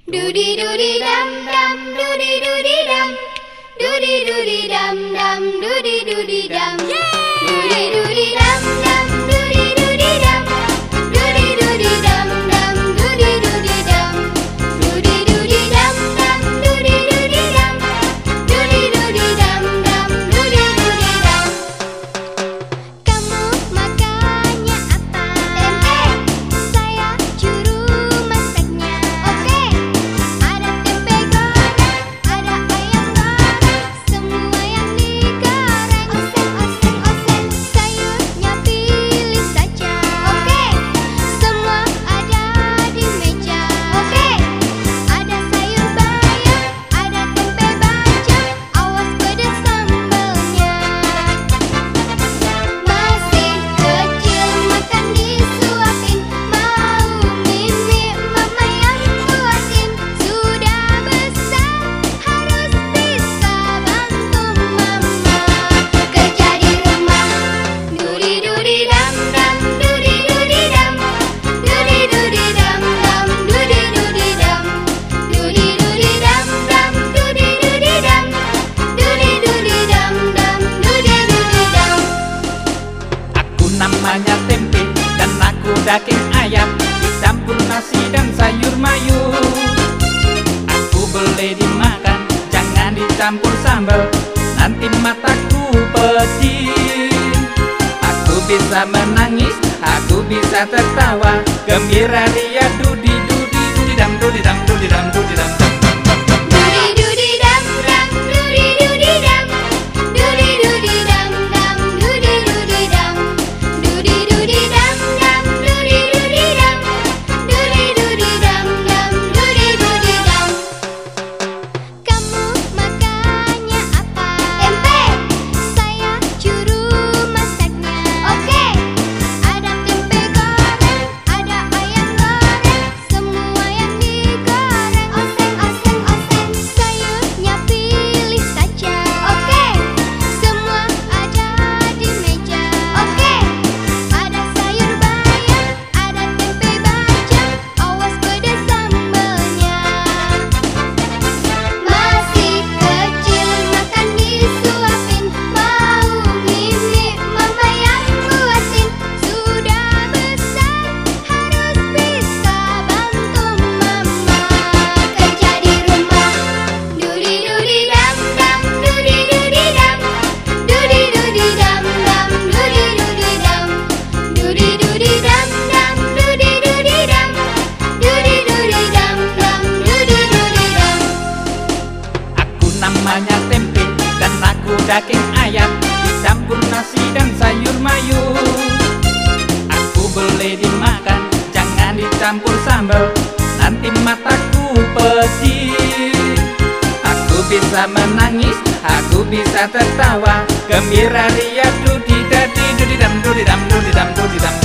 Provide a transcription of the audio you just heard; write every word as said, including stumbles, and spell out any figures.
Doody doody dum dum, doody doody dum, doody doody dum dum, doody doody dum, doody doody dum dum, doody doody dum, doody doody dum dum, doody doody dum, doody doody dum dum, doody doody dum, doody doody dum dum, doody doody dum. Kamu makannya apa? Tempe. Saya juru masaknya. Oke. Ada tempe goreng, ada ayam goreng, semua yang digoreng. Oseng, oseng, oseng, sayurnya pilih saja. Oke. Semua ada di meja. Oke. Ada sayur bayam, ada tempe bacem, awas pedas sambalnya. Masih kecil makan disuapin, mau mimi mama yang buatin. Sudah besar harus bisa bantu mama kerja di rumah. Doody doody dum dum, doody doody dum, doody doody dum dum, doody doody dum, doody doody dum dum, doody doody dum, doody doody dum dum, doody doody dum. Aku namanya tempe dan aku daging ayam dicampur nasi dan sayur mayur. Aku boleh dimakan, jangan dicampur sambal, nanti mataku pedih. Aku bisa menangis, aku bisa tertawa, gembira ria dudi dudi dudi dam dudi dam dudi dam dudi dam dam dam dam dam. Doody doody dum dum, doody doody dum, doody doody dum dum, doody doody dum, doody doody dum dum, doody doody dum, doody doody dum dum, doody doody dum. Kamu makannya apa? Tempe. Saya juru masaknya. Oke. Ada tempe goreng, ada ayam goreng, semua yang digoreng. Oseng, oseng, oseng, sayurnya pilih saja. Oke. Semua ada di meja. Oke. Ada sayur bayam, ada tempe bacem, awas pedas sambalnya. Masih kecil makan disuapin, mau mimi mama yang buatin. Sudah besar harus bisa bantu mama kerja di rumah. Doody doody dum dum, doody doody dum, doody doody dum dum, doody doody dum, doody doody dum dum, doody doody dum, doody doody dum dum, doody doody dum. Aku namanya tempe dan aku daging ayam dicampur nasi dan sayur mayur. Aku boleh dimakan, jangan dicampur sambal, nanti mataku pedih. Aku bisa menangis, aku bisa tertawa, gembira ria dudi dadi dudi dam dudi dam dudi dam dudi dam.